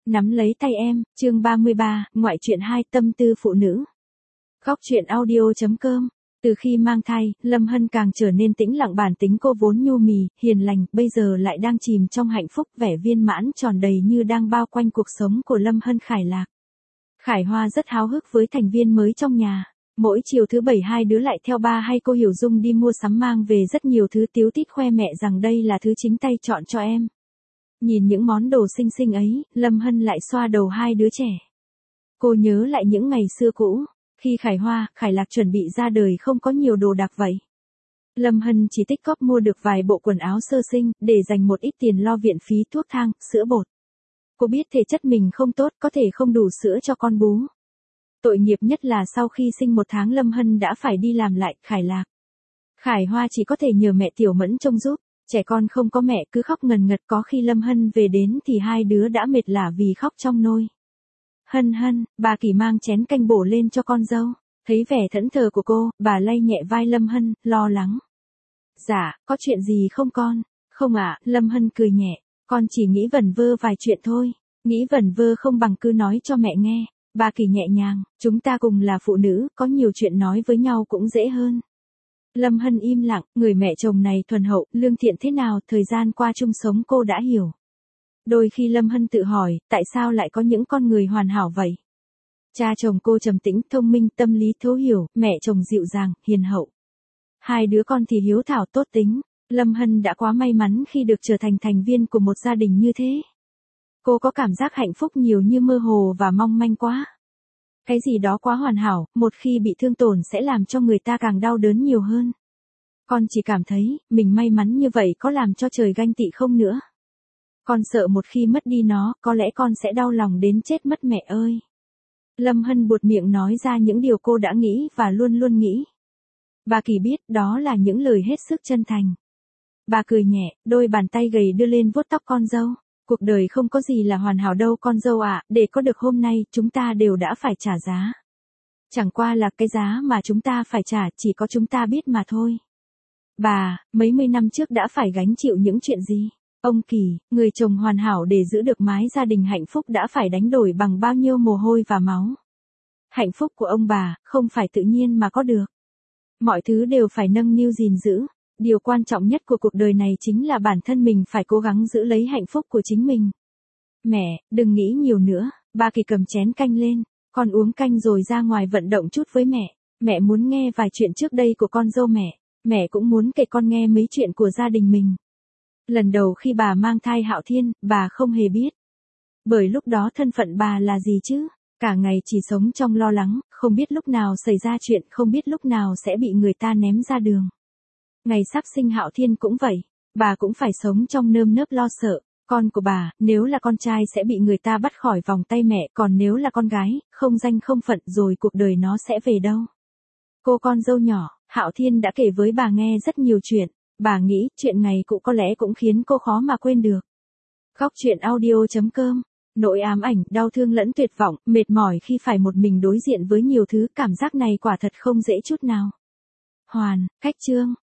Nắm lấy tay em, chương 33, ngoại truyện 2, tâm tư phụ nữ. Góc truyện audio.com. Từ khi mang thai, Lâm Hân càng trở nên tĩnh lặng, bản tính cô vốn nhu mì, hiền lành, bây giờ lại đang chìm trong hạnh phúc, vẻ viên mãn tròn đầy như đang bao quanh cuộc sống của Lâm Hân. Khải Lạc, Khải Hoa rất háo hức với thành viên mới trong nhà. Mỗi chiều thứ bảy hai đứa lại theo ba hay cô Hiểu Dung đi mua sắm, mang về rất nhiều thứ, tíu tít khoe mẹ rằng đây là thứ chính tay chọn cho em. Nhìn những món đồ xinh xinh ấy, Lâm Hân lại xoa đầu hai đứa trẻ. Cô nhớ lại những ngày xưa cũ, khi Khải Hoa, Khải Lạc chuẩn bị ra đời không có nhiều đồ đạc vậy. Lâm Hân chỉ tích cóp mua được vài bộ quần áo sơ sinh, để dành một ít tiền lo viện phí thuốc thang, sữa bột. Cô biết thể chất mình không tốt, có thể không đủ sữa cho con bú. Tội nghiệp nhất là sau khi sinh 1 tháng Lâm Hân đã phải đi làm lại. Khải Lạc, Khải Hoa chỉ có thể nhờ mẹ Tiểu Mẫn trông giúp. Trẻ con không có mẹ cứ khóc ngần ngật, có khi Lâm Hân về đến thì hai đứa đã mệt lả vì khóc trong nôi. Hân Hân, bà Kỳ mang chén canh bổ lên cho con dâu. Thấy vẻ thẫn thờ của cô, bà lay nhẹ vai Lâm Hân, lo lắng. Dạ, có chuyện gì không con? Không ạ, Lâm Hân cười nhẹ, con chỉ nghĩ vẩn vơ vài chuyện thôi. Nghĩ vẩn vơ không bằng cứ nói cho mẹ nghe. Bà Kỳ nhẹ nhàng, chúng ta cùng là phụ nữ, có nhiều chuyện nói với nhau cũng dễ hơn. Lâm Hân im lặng, người mẹ chồng này thuần hậu, lương thiện thế nào, thời gian qua chung sống cô đã hiểu. Đôi khi Lâm Hân tự hỏi, tại sao lại có những con người hoàn hảo vậy? Cha chồng cô trầm tĩnh, thông minh, tâm lý thấu hiểu, mẹ chồng dịu dàng, hiền hậu. Hai đứa con thì hiếu thảo, tốt tính. Lâm Hân đã quá may mắn khi được trở thành thành viên của một gia đình như thế. Cô có cảm giác hạnh phúc nhiều như mơ hồ và mong manh quá. Cái gì đó quá hoàn hảo, một khi bị thương tổn sẽ làm cho người ta càng đau đớn nhiều hơn. Con chỉ cảm thấy, mình may mắn như vậy có làm cho trời ganh tị không nữa. Con sợ một khi mất đi nó, có lẽ con sẽ đau lòng đến chết mất mẹ ơi. Lâm Hân buột miệng nói ra những điều cô đã nghĩ và luôn luôn nghĩ. Bà Kỳ biết đó là những lời hết sức chân thành. Bà cười nhẹ, đôi bàn tay gầy đưa lên vuốt tóc con dâu. Cuộc đời không có gì là hoàn hảo đâu con dâu ạ, để có được hôm nay, chúng ta đều đã phải trả giá. Chẳng qua là cái giá mà chúng ta phải trả chỉ có chúng ta biết mà thôi. Bà, mấy mươi năm trước đã phải gánh chịu những chuyện gì? Ông Kỳ, người chồng hoàn hảo để giữ được mái gia đình hạnh phúc đã phải đánh đổi bằng bao nhiêu mồ hôi và máu. Hạnh phúc của ông bà, không phải tự nhiên mà có được. Mọi thứ đều phải nâng niu gìn giữ. Điều quan trọng nhất của cuộc đời này chính là bản thân mình phải cố gắng giữ lấy hạnh phúc của chính mình. Mẹ, đừng nghĩ nhiều nữa. Bà Kỳ cầm chén canh lên. Con uống canh rồi ra ngoài vận động chút với mẹ. Mẹ muốn nghe vài chuyện trước đây của con dâu mẹ. Mẹ cũng muốn kể con nghe mấy chuyện của gia đình mình. Lần đầu khi bà mang thai Hạo Thiên, bà không hề biết. Bởi lúc đó thân phận bà là gì chứ? Cả ngày chỉ sống trong lo lắng, không biết lúc nào xảy ra chuyện, không biết lúc nào sẽ bị người ta ném ra đường. Ngày sắp sinh Hạo Thiên cũng vậy, bà cũng phải sống trong nơm nớp lo sợ. Con của bà, nếu là con trai sẽ bị người ta bắt khỏi vòng tay mẹ, còn nếu là con gái, không danh không phận rồi cuộc đời nó sẽ về đâu. Cô con dâu nhỏ, Hạo Thiên đã kể với bà nghe rất nhiều chuyện. Bà nghĩ chuyện ngày cũ có lẽ cũng khiến cô khó mà quên được. Góc truyện audio.com. Nỗi ám ảnh, đau thương lẫn tuyệt vọng, mệt mỏi khi phải một mình đối diện với nhiều thứ, cảm giác này quả thật không dễ chút nào. Hoàn, cách chương.